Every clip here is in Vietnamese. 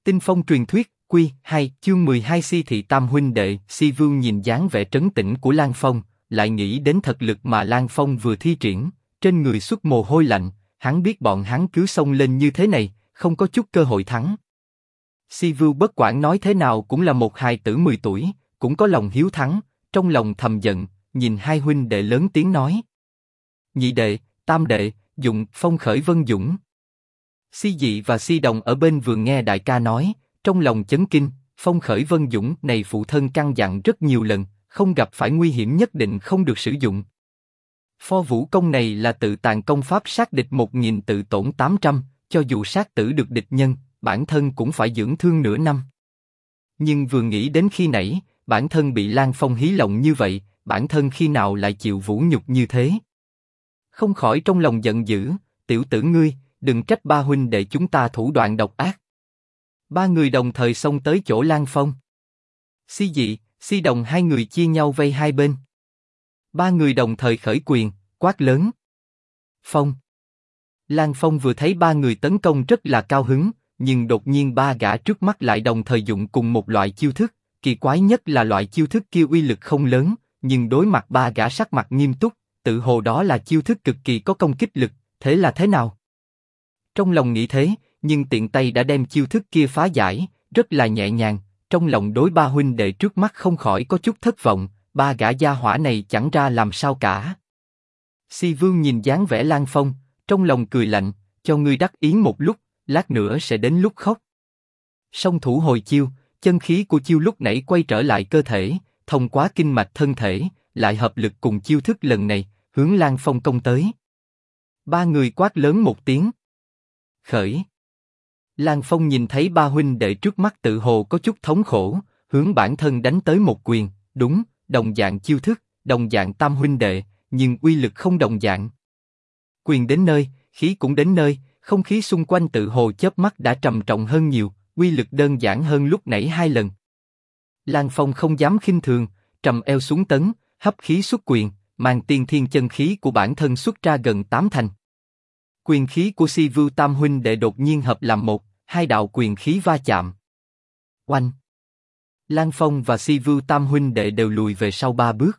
Tinh phong truyền thuyết, Quy 2, chương 12 Si thị tam huynh đệ. Si Vương nhìn dáng vẻ trấn tĩnh của Lan Phong, lại nghĩ đến thực lực mà Lan Phong vừa thi triển, trên người xuất mồ hôi lạnh, hắn biết bọn hắn cứ xông lên như thế này, không có chút cơ hội thắng. Si Vương bất quản nói thế nào cũng là một hài tử 10 tuổi, cũng có lòng hiếu thắng, trong lòng thầm giận, nhìn hai huynh đệ lớn tiếng nói: nhị đệ, tam đệ, dụng, phong khởi vân dũng. Si Dị và Si Đồng ở bên vừa nghe đại ca nói, trong lòng chấn kinh. Phong khởi vân dũng này phụ thân căn dặn rất nhiều lần, không gặp phải nguy hiểm nhất định không được sử dụng. Pho vũ công này là tự tàn công pháp sát địch 1000 tự tổn 800, cho dù sát tử được địch nhân, bản thân cũng phải dưỡng thương nửa năm. Nhưng vừa nghĩ đến khi nãy, bản thân bị Lan Phong hí lộng như vậy, bản thân khi nào lại chịu vũ nhục như thế? Không khỏi trong lòng giận dữ, tiểu tử ngươi, đừng trách ba huynh đệ chúng ta thủ đoạn độc ác. Ba người đồng thời xông tới chỗ Lan Phong. Si Dị, Si Đồng hai người chia nhau vây hai bên. Ba người đồng thời khởi quyền, quát lớn: Phong! Lan Phong vừa thấy ba người tấn công rất là cao hứng, nhưng đột nhiên ba gã trước mắt lại đồng thời dụng cùng một loại chiêu thức. Kỳ quái nhất là loại chiêu thức kia uy lực không lớn, nhưng đối mặt ba gã sắc mặt nghiêm túc, tự hồ đó là chiêu thức cực kỳ có công kích lực. Thế là thế nào? Trong lòng nghĩ thế, nhưng tiện tay đã đem chiêu thức kia phá giải, rất là nhẹ nhàng. Trong lòng đối ba huynh đệ trước mắt không khỏi có chút thất vọng, ba gã gia hỏa này chẳng ra làm sao cả. Si Vương nhìn dáng vẻ Lan Phong, trong lòng cười lạnh, cho ngươi đắc ý một lúc, lát nữa sẽ đến lúc khóc. Song thủ hồi chiêu, chân khí của chiêu lúc nãy quay trở lại cơ thể, thông qua kinh mạch thân thể, lại hợp lực cùng chiêu thức lần này, hướng Lan Phong công tới. Ba người quát lớn một tiếng: khởi! Lan Phong nhìn thấy ba huynh đệ trước mắt tự hồ có chút thống khổ, hướng bản thân đánh tới một quyền. Đúng, đồng dạng chiêu thức, đồng dạng tam huynh đệ, nhưng uy lực không đồng dạng. Quyền đến nơi, khí cũng đến nơi, không khí xung quanh tự hồ chớp mắt đã trầm trọng hơn nhiều, uy lực đơn giản hơn lúc nãy 2 lần. Lan Phong không dám khinh thường, trầm eo xuống tấn, hấp khí xuất quyền, mang tiên thiên chân khí của bản thân xuất ra gần 8 thành. Quyền khí của Si Vưu tam huynh đệ đột nhiên hợp làm một, hai đạo quyền khí va chạm. Oanh! Lan Phong và Si Vưu tam huynh đệ đều lùi về sau 3 bước.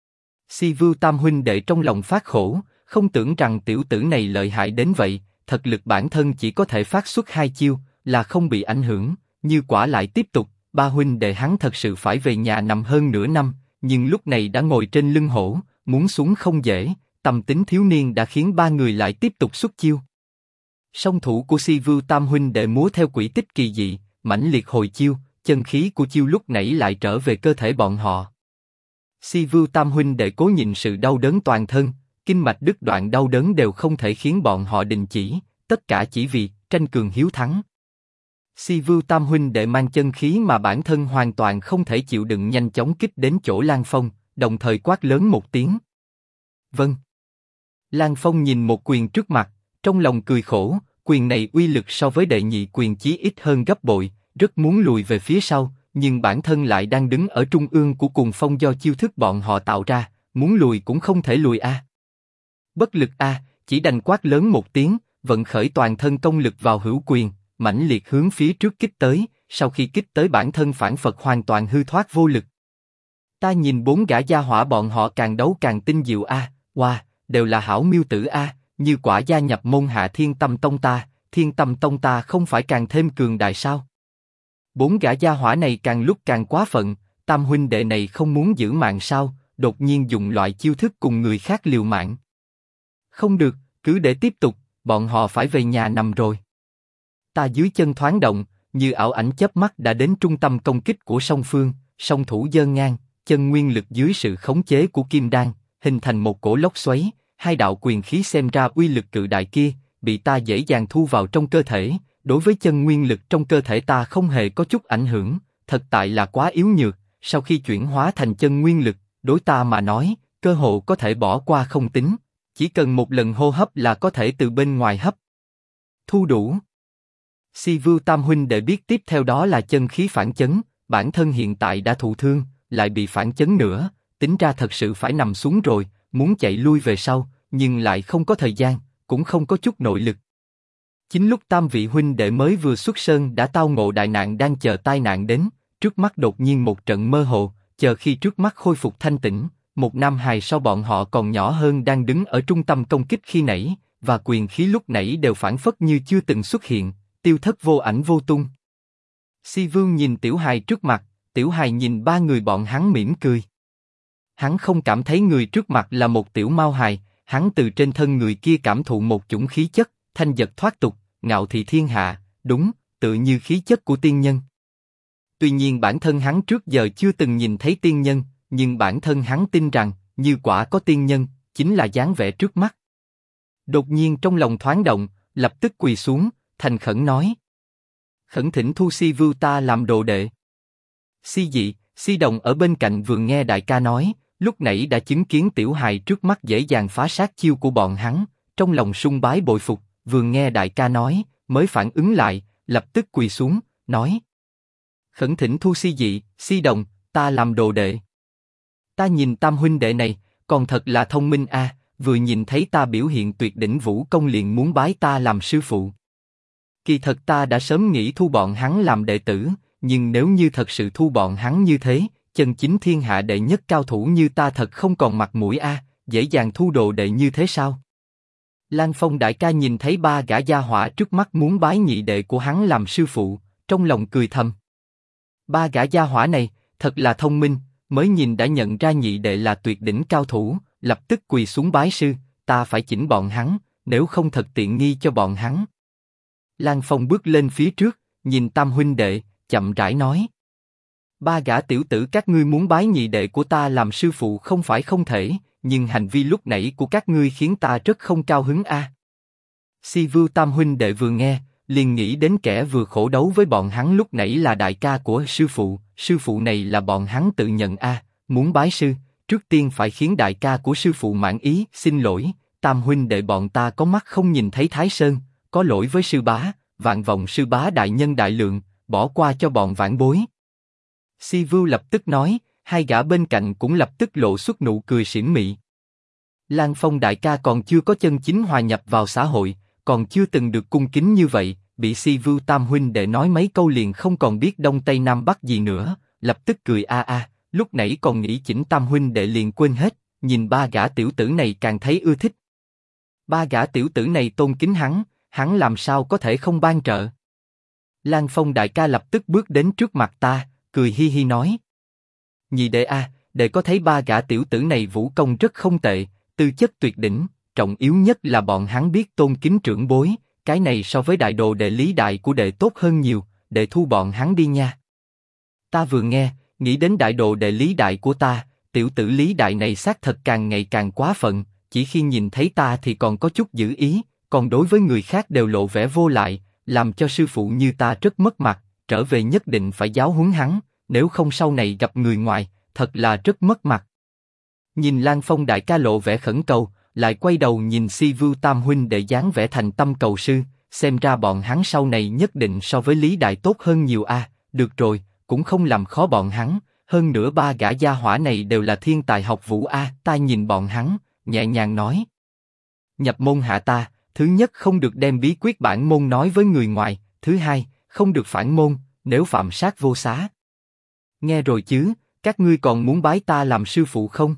Si Vưu tam huynh đệ trong lòng phát khổ, không tưởng rằng tiểu tử này lợi hại đến vậy, thực lực bản thân chỉ có thể phát xuất 2 chiêu, là không bị ảnh hưởng, như quả lại tiếp tục, ba huynh đệ hắn thật sự phải về nhà nằm hơn nửa năm, nhưng lúc này đã ngồi trên lưng hổ, muốn xuống không dễ. Tâm tính thiếu niên đã khiến ba người lại tiếp tục xuất chiêu. Song thủ của Si Vưu tam huynh đệ múa theo quỹ tích kỳ dị, mãnh liệt hồi chiêu, chân khí của chiêu lúc nãy lại trở về cơ thể bọn họ. Si Vưu tam huynh đệ cố nhịn sự đau đớn toàn thân, kinh mạch đứt đoạn đau đớn đều không thể khiến bọn họ đình chỉ, tất cả chỉ vì tranh cường hiếu thắng. Si Vưu tam huynh đệ mang chân khí mà bản thân hoàn toàn không thể chịu đựng, nhanh chóng kích đến chỗ Lan Phong, đồng thời quát lớn một tiếng: vâng! Lan Phong nhìn một quyền trước mặt, trong lòng cười khổ, quyền này uy lực so với đệ nhị quyền chí ít hơn gấp bội, rất muốn lùi về phía sau, nhưng bản thân lại đang đứng ở trung ương của cuồng phong do chiêu thức bọn họ tạo ra, muốn lùi cũng không thể lùi a. Bất lực a, chỉ đành quát lớn một tiếng, vận khởi toàn thân công lực vào hữu quyền, mãnh liệt hướng phía trước kích tới, sau khi kích tới bản thân phản phật hoàn toàn hư thoát vô lực. Ta nhìn 4 gã gia hỏa bọn họ càng đấu càng tinh diệu a, wow, đều là hảo miêu tử a, như quả gia nhập môn hạ Thiên Tâm Tông ta, Thiên Tâm Tông ta không phải càng thêm cường đại sao? 4 gã gia hỏa này càng lúc càng quá phận, tam huynh đệ này không muốn giữ mạng sao? Đột nhiên dùng loại chiêu thức cùng người khác liều mạng. Không được, cứ để tiếp tục, bọn họ phải về nhà nằm rồi. Ta dưới chân thoáng động, như ảo ảnh chớp mắt đã đến trung tâm công kích của song phương, song thủ giơ ngang, chân nguyên lực dưới sự khống chế của Kim Đan, hình thành một cổ lốc xoáy. 2 đạo quyền khí xem ra uy lực cự đại kia, bị ta dễ dàng thu vào trong cơ thể, đối với chân nguyên lực trong cơ thể ta không hề có chút ảnh hưởng, thật tại là quá yếu nhược, sau khi chuyển hóa thành chân nguyên lực, đối ta mà nói, cơ hội có thể bỏ qua không tính, chỉ cần một lần hô hấp là có thể từ bên ngoài hấp. Thu đủ. Si Vưu tam huynh đệ biết tiếp theo đó là chân khí phản chấn, bản thân hiện tại đã thụ thương, lại bị phản chấn nữa, tính ra thật sự phải nằm xuống rồi, muốn chạy lui về sau, nhưng lại không có thời gian, cũng không có chút nội lực. Chính lúc tam vị huynh đệ mới vừa xuất sơn đã tao ngộ đại nạn đang chờ tai nạn đến, trước mắt đột nhiên một trận mơ hồ, chờ khi trước mắt khôi phục thanh tĩnh, một nam hài sau bọn họ còn nhỏ hơn đang đứng ở trung tâm công kích khi nãy, và quyền khí lúc nãy đều phảng phất như chưa từng xuất hiện, tiêu thất vô ảnh vô tung. Si Vương nhìn tiểu hài trước mặt, tiểu hài nhìn ba người bọn hắn mỉm cười. Hắn không cảm thấy người trước mặt là một tiểu mao hài, hắn từ trên thân người kia cảm thụ một chủng khí chất, thanh dật thoát tục, ngạo thị thiên hạ, đúng, tự như khí chất của tiên nhân. Tuy nhiên bản thân hắn trước giờ chưa từng nhìn thấy tiên nhân, nhưng bản thân hắn tin rằng, như quả có tiên nhân, chính là dáng vẻ trước mắt. Đột nhiên trong lòng thoáng động, lập tức quỳ xuống, thành khẩn nói: khẩn thỉnh thu Si Vưu ta làm đồ đệ. Si Dị, Si Đồng ở bên cạnh vừa nghe đại ca nói, lúc nãy đã chứng kiến tiểu hài trước mắt dễ dàng phá sát chiêu của bọn hắn, trong lòng sung bái bội phục, vừa nghe đại ca nói, mới phản ứng lại, lập tức quỳ xuống, nói: khẩn thỉnh thu Si Dị, Si Đồng, ta làm đồ đệ. Ta nhìn tam huynh đệ này, còn thật là thông minh a, vừa nhìn thấy ta biểu hiện tuyệt đỉnh vũ công liền muốn bái ta làm sư phụ. Kỳ thật ta đã sớm nghĩ thu bọn hắn làm đệ tử, nhưng nếu như thật sự thu bọn hắn như thế, chân chính thiên hạ đệ nhất cao thủ như ta thật không còn mặt mũi a, dễ dàng thu đồ đệ như thế sao? Lan Phong đại ca nhìn thấy ba gã gia hỏa trước mắt muốn bái nhị đệ của hắn làm sư phụ, trong lòng cười thầm. Ba gã gia hỏa này, thật là thông minh, mới nhìn đã nhận ra nhị đệ là tuyệt đỉnh cao thủ, lập tức quỳ xuống bái sư, ta phải chỉnh bọn hắn, nếu không thật tiện nghi cho bọn hắn. Lan Phong bước lên phía trước, nhìn tam huynh đệ, chậm rãi nói: ba gã tiểu tử các ngươi muốn bái nhị đệ của ta làm sư phụ không phải không thể, nhưng hành vi lúc nãy của các ngươi khiến ta rất không cao hứng a. Si Vưu tam huynh đệ vừa nghe, liền nghĩ đến kẻ vừa khổ đấu với bọn hắn lúc nãy là đại ca của sư phụ này là bọn hắn tự nhận a, muốn bái sư, trước tiên phải khiến đại ca của sư phụ mãn ý, xin lỗi, tam huynh đệ bọn ta có mắt không nhìn thấy Thái Sơn, có lỗi với sư bá, vạn vọng sư bá đại nhân đại lượng, bỏ qua cho bọn vãn bối. Si Vưu lập tức nói, hai gã bên cạnh cũng lập tức lộ xuất nụ cười xỉn mị. Lan Phong đại ca còn chưa có chân chính hòa nhập vào xã hội, còn chưa từng được cung kính như vậy, bị Si Vưu tam huynh đệ nói mấy câu liền không còn biết đông tây nam bắc gì nữa, lập tức cười a a, lúc nãy còn nghĩ chỉnh tam huynh đệ liền quên hết, nhìn ba gã tiểu tử này càng thấy ưa thích. Ba gã tiểu tử này tôn kính hắn làm sao có thể không ban trợ. Lan Phong đại ca lập tức bước đến trước mặt ta, cười hi hi nói: nhị đệ a, đệ có thấy ba gã tiểu tử này vũ công rất không tệ, tư chất tuyệt đỉnh, trọng yếu nhất là bọn hắn biết tôn kính trưởng bối, cái này so với đại đồ đệ Lý Đại của đệ tốt hơn nhiều, đệ thu bọn hắn đi nha. Ta vừa nghe, nghĩ đến đại đồ đệ Lý Đại của ta, tiểu tử Lý Đại này xác thật càng ngày càng quá phận, chỉ khi nhìn thấy ta thì còn có chút giữ ý, còn đối với người khác đều lộ vẻ vô lại, làm cho sư phụ như ta rất mất mặt, trở về nhất định phải giáo huấn hắn, nếu không sau này gặp người ngoài, thật là rất mất mặt. Nhìn Lan Phong đại ca lộ vẻ khẩn cầu, lại quay đầu nhìn Si Vưu tam huynh để dáng vẻ thành tâm cầu sư, xem ra bọn hắn sau này nhất định so với Lý Đại tốt hơn nhiều a. Được rồi, cũng không làm khó bọn hắn, hơn nữa ba gã gia hỏa này đều là thiên tài học vũ a. Ta nhìn bọn hắn, nhẹ nhàng nói: nhập môn hạ ta, thứ nhất không được đem bí quyết bản môn nói với người ngoài, thứ hai, không được phản môn, nếu phạm sát vô xá. Nghe rồi chứ, các ngươi còn muốn bái ta làm sư phụ không?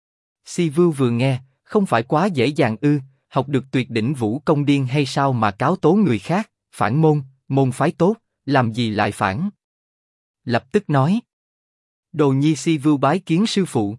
Si Vưu vừa nghe, không phải quá dễ dàng ư, học được tuyệt đỉnh vũ công điên hay sao mà cáo tố người khác, phản môn, môn phái tốt, làm gì lại phản? Lập tức nói: đồ nhi Si Vưu bái kiến sư phụ.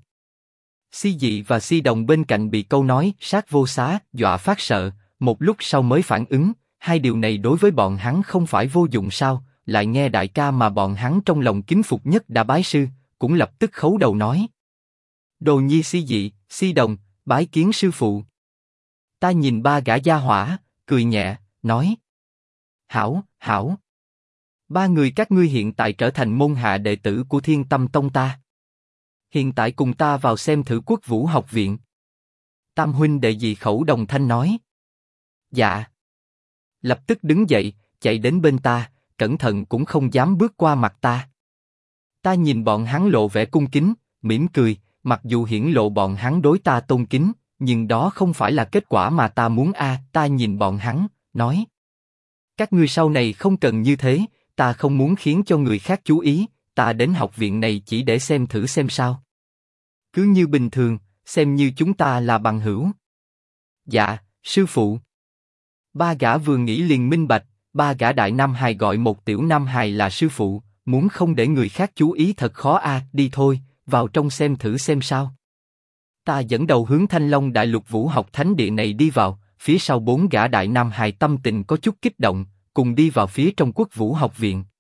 Si Dị và Si Đồng bên cạnh bị câu nói sát vô xá dọa phát sợ, một lúc sau mới phản ứng, hai điều này đối với bọn hắn không phải vô dụng sao? Lại nghe đại ca mà bọn hắn trong lòng kính phục nhất đã bái sư, cũng lập tức khấu đầu nói: đồ nhi Si Dị, Si Đồng, bái kiến sư phụ. Ta nhìn ba gã gia hỏa, cười nhẹ, nói: hảo, hảo. Ba người các ngươi hiện tại trở thành môn hạ đệ tử của Thiên Tâm Tông ta. Hiện tại cùng ta vào xem thử Quốc Vũ học viện. Tam huynh đệ dị khẩu đồng thanh nói: dạ. Lập tức đứng dậy, chạy đến bên ta, cẩn thận cũng không dám bước qua mặt ta. Ta nhìn bọn hắn lộ vẻ cung kính, mỉm cười, mặc dù hiển lộ bọn hắn đối ta tôn kính, nhưng đó không phải là kết quả mà ta muốn a. Ta nhìn bọn hắn, nói: Các ngươi sau này không cần như thế, ta không muốn khiến cho người khác chú ý, ta đến học viện này chỉ để xem thử xem sao. Cứ như bình thường, xem như chúng ta là bằng hữu. Dạ, sư phụ. Ba gã vừa nghĩ liền minh bạch, ba gã đại nam hài gọi một tiểu nam hài là sư phụ, muốn không để người khác chú ý thật khó a. Đi thôi, vào trong xem thử xem sao. Ta dẫn đầu hướng Thanh Long Đại Lục Vũ học thánh địa này đi vào, phía sau bốn gã đại nam hài tâm tình có chút kích động, cùng đi vào phía trong Quốc Vũ học viện.